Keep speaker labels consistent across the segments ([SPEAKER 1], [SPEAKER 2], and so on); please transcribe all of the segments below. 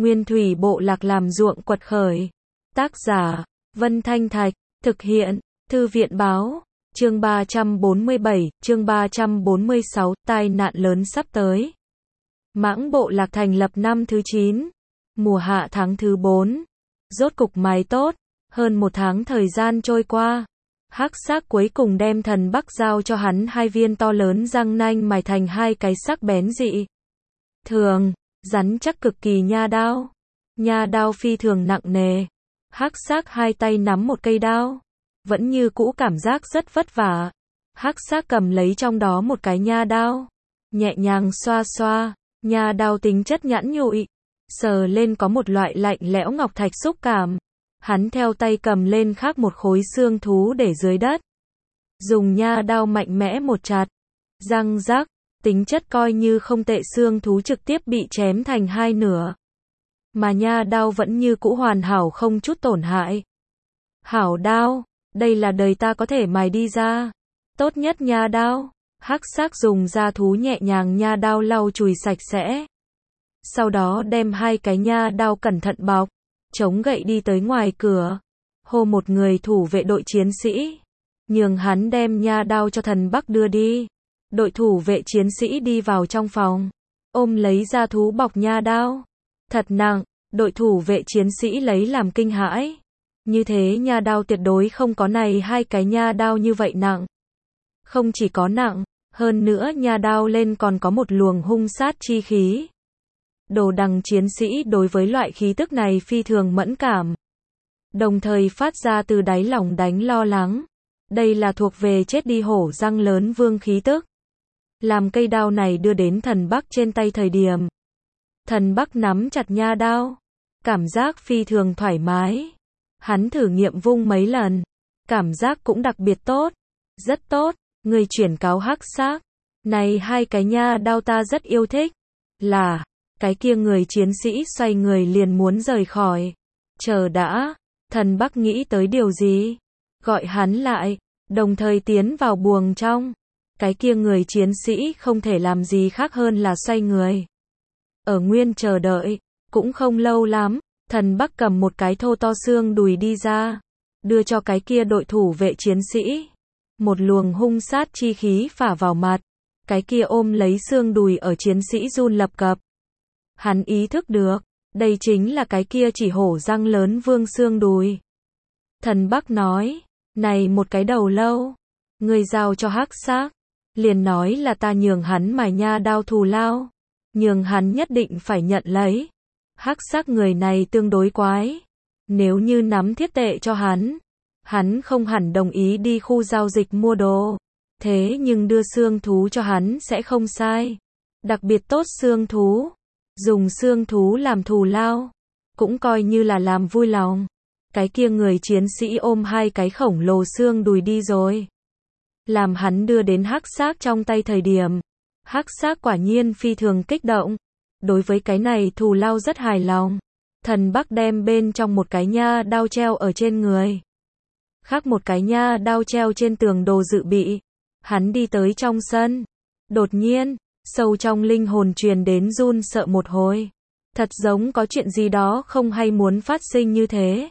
[SPEAKER 1] Nguyên thủy bộ lạc làm ruộng quật khởi. Tác giả, Vân Thanh Thạch, thực hiện, Thư viện báo, chương 347, chương 346, tai nạn lớn sắp tới. Mãng bộ lạc thành lập năm thứ 9, mùa hạ tháng thứ 4, rốt cục mái tốt, hơn một tháng thời gian trôi qua. Hắc Xác cuối cùng đem Thần Bắc giao cho hắn hai viên to lớn răng nanh mài thành hai cái sắc bén dị thường, rắn chắc cực kỳ nha đao. Nha đao phi thường nặng nề. Hắc Xác hai tay nắm một cây đao, vẫn như cũ cảm giác rất vất vả. Hắc Xác cầm lấy trong đó một cái nha đao, nhẹ nhàng xoa xoa, nha đao tính chất nhẵn nhụi, sờ lên có một loại lạnh lẽo ngọc thạch xúc cảm. Hắn theo tay cầm lên khác một khối xương thú để dưới đất, dùng nha đao mạnh mẽ một chặt, răng rắc, tính chất coi như không tệ, xương thú trực tiếp bị chém thành hai nửa. Mà nha đao vẫn như cũ hoàn hảo không chút tổn hại. Hảo đao, đây là đời ta có thể mài đi ra tốt nhất nha đao. Hắc Xác dùng da thú nhẹ nhàng nha đao lau chùi sạch sẽ. Sau đó đem hai cái nha đao cẩn thận bọc, chống gậy đi tới ngoài cửa, hô một người thủ vệ đội chiến sĩ, nhường hắn đem nha đao cho Thần Bắc đưa đi. Đội thủ vệ chiến sĩ đi vào trong phòng, ôm lấy da thú bọc nha đao. Thật nặng, đội thủ vệ chiến sĩ lấy làm kinh hãi. Như thế nha đao tuyệt đối không có này hai cái nha đao như vậy nặng. Không chỉ có nặng, hơn nữa nha đao lên còn có một luồng hung sát chi khí. Đồ đằng chiến sĩ đối với loại khí tức này phi thường mẫn cảm, đồng thời phát ra từ đáy lòng đánh lo lắng. Đây là thuộc về chết đi hổ răng lớn vương khí tức. Làm cây đao này đưa đến Thần Bắc trên tay thời điểm, Thần Bắc nắm chặt nha đao, cảm giác phi thường thoải mái. Hắn thử nghiệm vung mấy lần, cảm giác cũng đặc biệt tốt, rất tốt. Người chuyển cáo Hắc Xác, này hai cái nha đao ta rất yêu thích. Là, cái kia người chiến sĩ xoay người liền muốn rời khỏi. Chờ đã, Thần Bắc nghĩ tới điều gì, gọi hắn lại, đồng thời tiến vào buồng trong. Cái kia người chiến sĩ không thể làm gì khác hơn là xoay người. Ở nguyên chờ đợi, cũng không lâu lắm, Thần Bắc cầm một cái thô to xương đùi đi ra, đưa cho cái kia đội thủ vệ chiến sĩ. Một luồng hung sát chi khí phả vào mặt, cái kia ôm lấy xương đùi ở chiến sĩ run lập cập. Hắn ý thức được, đây chính là cái kia chỉ hổ răng lớn vương xương đùi. Thần Bắc nói, này một cái đầu lâu, người giao cho Hắc Xác, liền nói là ta nhường hắn mài nha đao thù lao, nhường hắn nhất định phải nhận lấy. Hắc Xác người này tương đối quái, nếu như nắm thiết tệ cho hắn không hẳn đồng ý đi khu giao dịch mua đồ. Thế nhưng đưa xương thú cho hắn sẽ không sai. Đặc biệt tốt xương thú, dùng xương thú làm thù lao, cũng coi như là làm vui lòng. Cái kia người chiến sĩ ôm hai cái khổng lồ xương đùi đi rồi. Làm hắn đưa đến Hắc Xác trong tay thời điểm, Hắc Xác quả nhiên phi thường kích động. Đối với cái này thù lao rất hài lòng. Thần Bắc đem bên trong một cái nha đao treo ở trên người, khác một cái nha đao treo trên tường đồ dự bị. Hắn đi tới trong sân, đột nhiên, sâu trong linh hồn truyền đến run sợ một hồi. Thật giống có chuyện gì đó không hay muốn phát sinh như thế.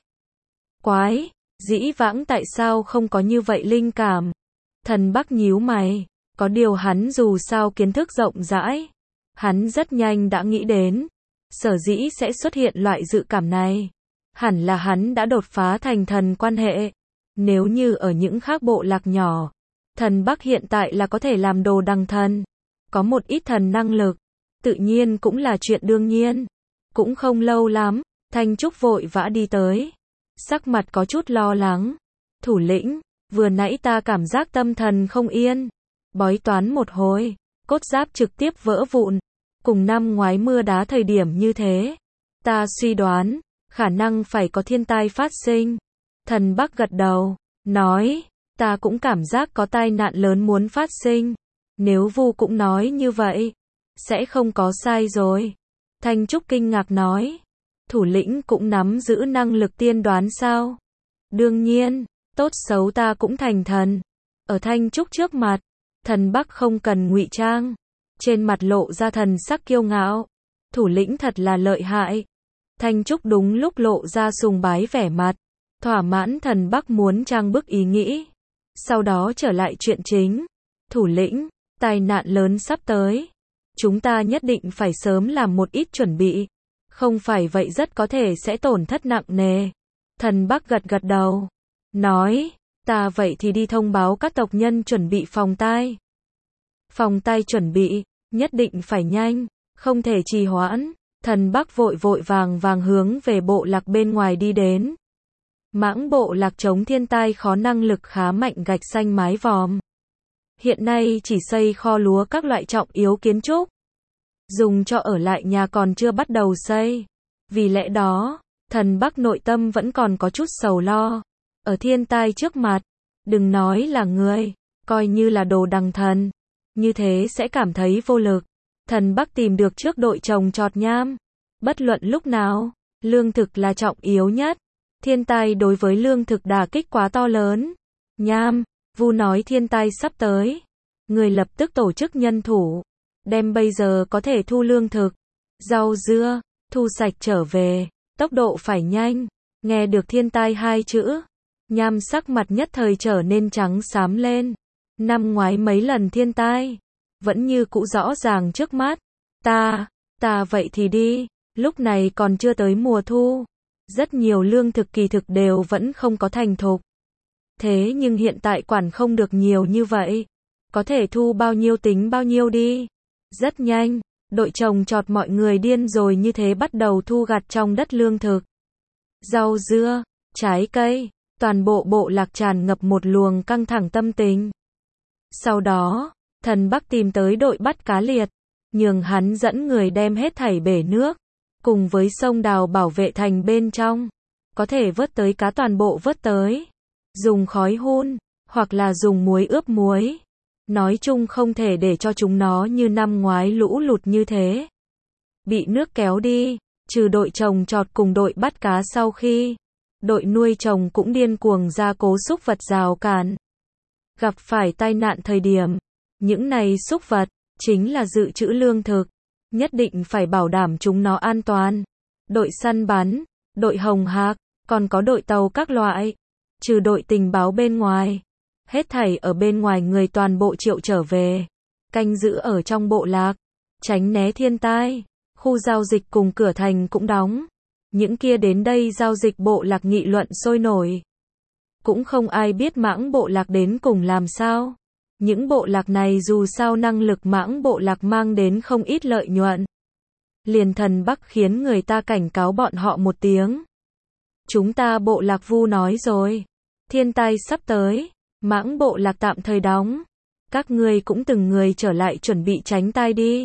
[SPEAKER 1] Quái, dĩ vãng tại sao không có như vậy linh cảm? Thần Bắc nhíu mày, có điều hắn dù sao kiến thức rộng rãi. Hắn rất nhanh đã nghĩ đến, sở dĩ sẽ xuất hiện loại dự cảm này. Hẳn là hắn đã đột phá thành thần quan hệ. Nếu như ở những khác bộ lạc nhỏ, Thần Bắc hiện tại là có thể làm đồ đằng thần, có một ít thần năng lực, tự nhiên cũng là chuyện đương nhiên. Cũng không lâu lắm, Thanh Trúc vội vã đi tới, sắc mặt có chút lo lắng. Thủ lĩnh, vừa nãy ta cảm giác tâm thần không yên, bói toán một hồi, cốt giáp trực tiếp vỡ vụn, cùng năm ngoái mưa đá thời điểm như thế. Ta suy đoán, khả năng phải có thiên tai phát sinh. Thần Bắc gật đầu, nói, ta cũng cảm giác có tai nạn lớn muốn phát sinh. Nếu Vu cũng nói như vậy, sẽ không có sai rồi. Thanh Trúc kinh ngạc nói, thủ lĩnh cũng nắm giữ năng lực tiên đoán sao? Đương nhiên, tốt xấu ta cũng thành thần. Ở Thanh Trúc trước mặt, Thần Bắc không cần ngụy trang, trên mặt lộ ra thần sắc kiêu ngạo. Thủ lĩnh thật là lợi hại. Thanh Trúc đúng lúc lộ ra sùng bái vẻ mặt, thỏa mãn. Thần Bắc muốn trang bức ý nghĩ, sau đó trở lại chuyện chính. Thủ lĩnh, tai nạn lớn sắp tới. Chúng ta nhất định phải sớm làm một ít chuẩn bị. Không phải vậy rất có thể sẽ tổn thất nặng nề. Thần Bắc gật gật đầu, nói, ta vậy thì đi thông báo các tộc nhân chuẩn bị phòng tai. Phòng tai chuẩn bị, nhất định phải nhanh, không thể trì hoãn. Thần Bắc vội vội vàng hướng về bộ lạc bên ngoài đi đến. Mãng bộ lạc chống thiên tai khó năng lực khá mạnh gạch xanh mái vòm. Hiện nay chỉ xây kho lúa các loại trọng yếu kiến trúc. Dùng cho ở lại nhà còn chưa bắt đầu xây. Vì lẽ đó, thần Bắc nội tâm vẫn còn có chút sầu lo. Ở thiên tai trước mặt, đừng nói là người, coi như là đồ đằng thần. Như thế sẽ cảm thấy vô lực. Thần Bắc tìm được trước đội trồng trọt nham. Bất luận lúc nào, lương thực là trọng yếu nhất. Thiên tai đối với lương thực đả kích quá to lớn. Nham, Vu nói thiên tai sắp tới. Người lập tức tổ chức nhân thủ. Đem bây giờ có thể thu lương thực, rau dưa, thu sạch trở về. Tốc độ phải nhanh. Nghe được thiên tai hai chữ. Nham sắc mặt nhất thời trở nên trắng xám lên. Năm ngoái mấy lần thiên tai. Vẫn như cũ rõ ràng trước mắt. Ta vậy thì đi. Lúc này còn chưa tới mùa thu. Rất nhiều lương thực kỳ thực đều vẫn không có thành thục. Thế nhưng hiện tại quản không được nhiều như vậy. Có thể thu bao nhiêu tính bao nhiêu đi. Rất nhanh, đội trồng trọt mọi người điên rồi như thế bắt đầu thu gặt trong đất lương thực. Rau dưa, trái cây, toàn bộ bộ lạc tràn ngập một luồng căng thẳng tâm tình. Sau đó, thần Bắc tìm tới đội bắt cá liệt, nhường hắn dẫn người đem hết thảy bể nước, cùng với sông đào bảo vệ thành bên trong. Có thể vớt tới cá toàn bộ vớt tới. Dùng khói hun, hoặc là dùng muối ướp muối. Nói chung không thể để cho chúng nó như năm ngoái lũ lụt như thế. Bị nước kéo đi, trừ đội trồng trọt cùng đội bắt cá sau khi. Đội nuôi trồng cũng điên cuồng ra cố súc vật rào cản. Gặp phải tai nạn thời điểm. Những này súc vật, chính là dự trữ lương thực. Nhất định phải bảo đảm chúng nó an toàn. Đội săn bắn, đội hồng hạc, còn có đội tàu các loại. Trừ đội tình báo bên ngoài. Hết thảy ở bên ngoài người toàn bộ triệu trở về. Canh giữ ở trong bộ lạc. Tránh né thiên tai. Khu giao dịch cùng cửa thành cũng đóng. Những kia đến đây giao dịch bộ lạc nghị luận sôi nổi. Cũng không ai biết mãng bộ lạc đến cùng làm sao. Những bộ lạc này dù sao năng lực mãng bộ lạc mang đến không ít lợi nhuận. Liền thần Bắc khiến người ta cảnh cáo bọn họ một tiếng. Chúng ta bộ lạc Vu nói rồi. Thiên tai sắp tới. Mãng bộ lạc tạm thời đóng. Các ngươi cũng từng người trở lại chuẩn bị tránh tai đi.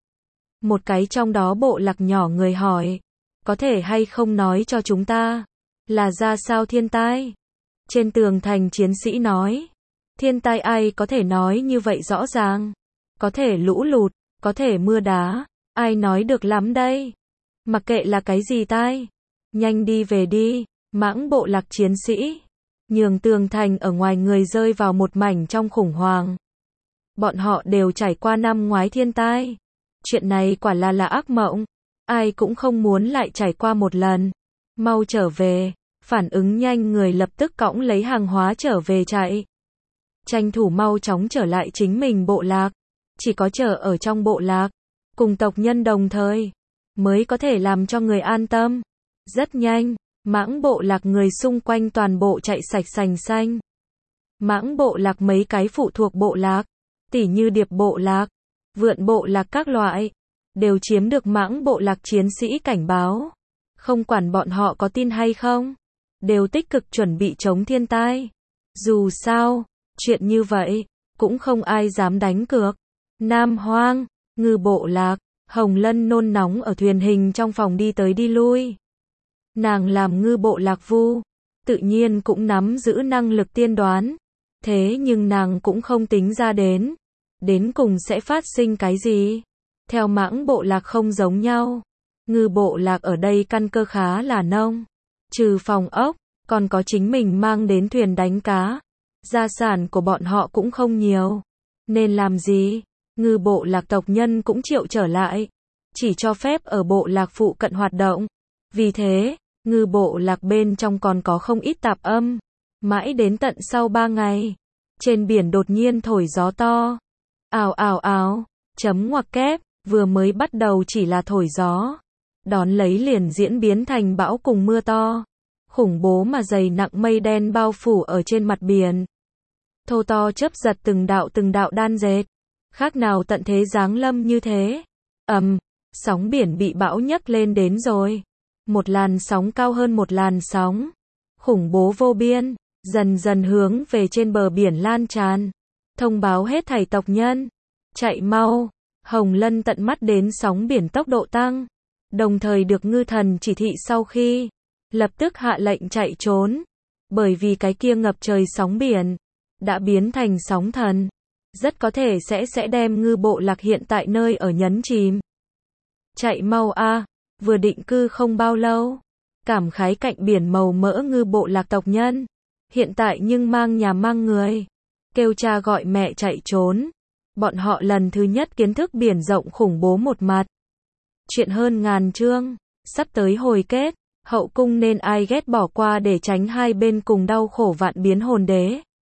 [SPEAKER 1] Một cái trong đó bộ lạc nhỏ người hỏi. Có thể hay không nói cho chúng ta. Là ra sao thiên tai? Trên tường thành chiến sĩ nói. Thiên tai ai có thể nói như vậy rõ ràng. Có thể lũ lụt, có thể mưa đá. Ai nói được lắm đây? Mặc kệ là cái gì tai. Nhanh đi về đi. Mãng bộ lạc chiến sĩ. Nhường tường thành ở ngoài người rơi vào một mảnh trong khủng hoảng. Bọn họ đều trải qua năm ngoái thiên tai. Chuyện này quả là ác mộng. Ai cũng không muốn lại trải qua một lần. Mau trở về. Phản ứng nhanh người lập tức cõng lấy hàng hóa trở về chạy. Tranh thủ mau chóng trở lại chính mình bộ lạc. Chỉ có chờ ở trong bộ lạc. Cùng tộc nhân đồng thời. Mới có thể làm cho người an tâm. Rất nhanh. Mãng bộ lạc người xung quanh toàn bộ chạy sạch sành xanh. Mãng bộ lạc mấy cái phụ thuộc bộ lạc. Tỉ như điệp bộ lạc. Vượn bộ lạc các loại. Đều chiếm được mãng bộ lạc chiến sĩ cảnh báo. Không quản bọn họ có tin hay không. Đều tích cực chuẩn bị chống thiên tai. Dù sao, chuyện như vậy, cũng không ai dám đánh cược. Nam Hoang, Ngư bộ lạc, Hồng Lân nôn nóng ở thuyền hình trong phòng đi tới đi lui. Nàng làm Ngư bộ lạc Vu, tự nhiên cũng nắm giữ năng lực tiên đoán. Thế nhưng nàng cũng không tính ra đến cùng sẽ phát sinh cái gì. Theo mãng bộ lạc không giống nhau. Ngư bộ lạc ở đây căn cơ khá là nông. Trừ phòng ốc, còn có chính mình mang đến thuyền đánh cá. Gia sản của bọn họ cũng không nhiều. Nên làm gì? Ngư bộ lạc tộc nhân cũng triệu trở lại. Chỉ cho phép ở bộ lạc phụ cận hoạt động. Vì thế, ngư bộ lạc bên trong còn có không ít tạp âm. Mãi đến tận sau 3 ngày, trên biển đột nhiên thổi gió to. Ào ào ào, chấm ngoặc kép, vừa mới bắt đầu chỉ là thổi gió. Đón lấy liền diễn biến thành bão cùng mưa to. Khủng bố mà dày nặng mây đen bao phủ ở trên mặt biển. Thô to chớp giật từng đạo đan dệt. Khác nào tận thế giáng lâm như thế. Sóng biển bị bão nhấc lên đến rồi. Một làn sóng cao hơn một làn sóng. Khủng bố vô biên, dần dần hướng về trên bờ biển lan tràn. Thông báo hết thảy tộc nhân. Chạy mau. Hồng Lân tận mắt đến sóng biển tốc độ tăng. Đồng thời được ngư thần chỉ thị sau khi lập tức hạ lệnh chạy trốn. Bởi vì cái kia ngập trời sóng biển đã biến thành sóng thần. Rất có thể sẽ đem ngư bộ lạc hiện tại nơi ở nhấn chìm. Chạy mau a, vừa định cư không bao lâu. Cảm khái cạnh biển màu mỡ ngư bộ lạc tộc nhân. Hiện tại nhưng mang nhà mang người. Kêu cha gọi mẹ chạy trốn. Bọn họ lần thứ nhất kiến thức biển rộng khủng bố một mặt. Chuyện hơn ngàn chương, sắp tới hồi kết, hậu cung nên ai ghét bỏ qua để tránh hai bên cùng đau khổ vạn biến hồn đế.